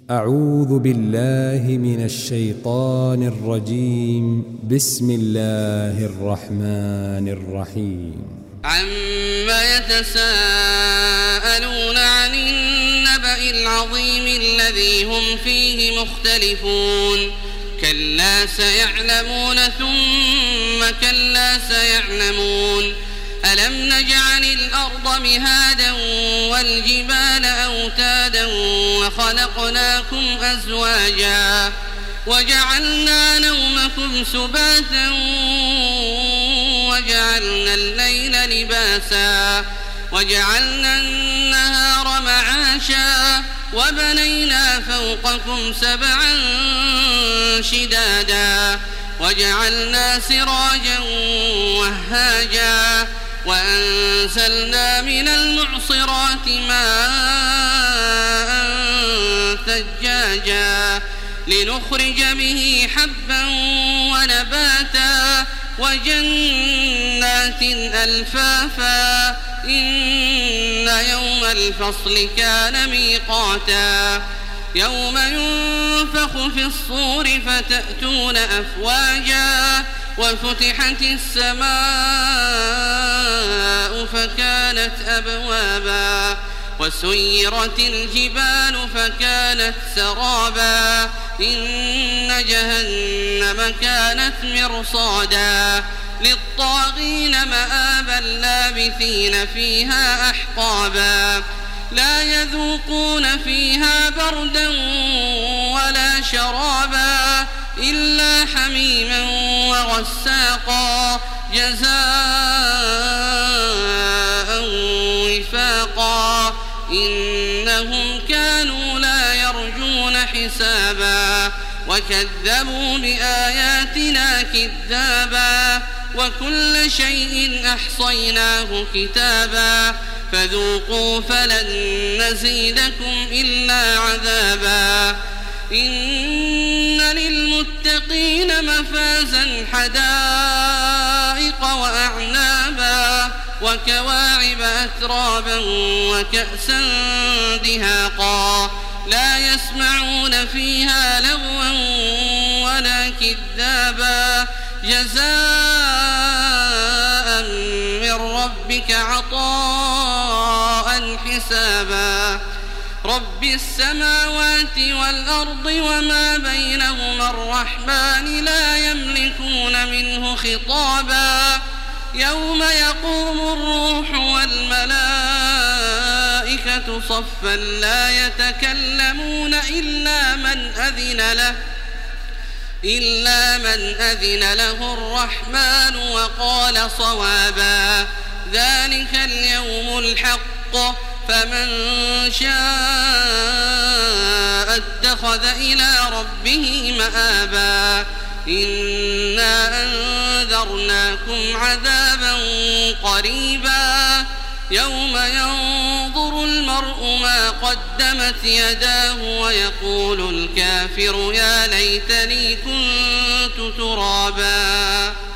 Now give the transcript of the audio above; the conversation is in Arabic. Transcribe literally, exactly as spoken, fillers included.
أعوذ بالله من الشيطان الرجيم. بسم الله الرحمن الرحيم. عما يتساءلون عن النبأ العظيم الذي هم فيه مختلفون كلا سيعلمون ثم كلا سيعلمون ألم نجعل الأرض مهادا والجبال أوتادا وخلقناكم أزواجا وجعلنا نومكم سباتا وجعلنا الليل لباسا وجعلنا النهار معاشا وبنينا فوقكم سبعا شدادا وجعلنا سراجا وهاجا وأنزلنا من المعصرات ماء ثجاجا لنخرج به حبا ونباتا وجنات ألفافا إن يوم الفصل كان ميقاتا يوم ينفخ في الصور فتأتون أفواجا وفتحت السماء فكانت أبوابا وسيرت الجبال فكانت سرابا إن جهنم كانت مرصادا للطاغين مآبا لابثين فيها أحقابا لا يذوقون فيها بردا ولا شرابا إلا حميما وغساقا جزاء وفاقا إنهم كانوا لا يرجون حسابا وكذبوا بآياتنا كذابا وكل شيء أحصيناه كتابا فذوقوا فلن نزيدكم إلا عذابا إن للمتقين مفازا حدائق وأعنابا وكواعب أترابا وكأسا دهاقا لا يسمعون فيها لغوا ولا كذابا جزاء من ربك عطاء حسابا رب السماوات والأرض وما بينهما الرحمن لا يملكون منه خطابا يوم يقوم الروح والملائكة صفا لا يتكلمون إلا من أذن له إلا من أذن له الرحمن وقال صوابا ذلك اليوم الحق فمن شاء اتخذ إلى ربه مآبا إنا أنذرناكم عذابا قريبا يوم ينظر المرء ما قدمت يداه ويقول الكافر يا ليتني كنت ترابا.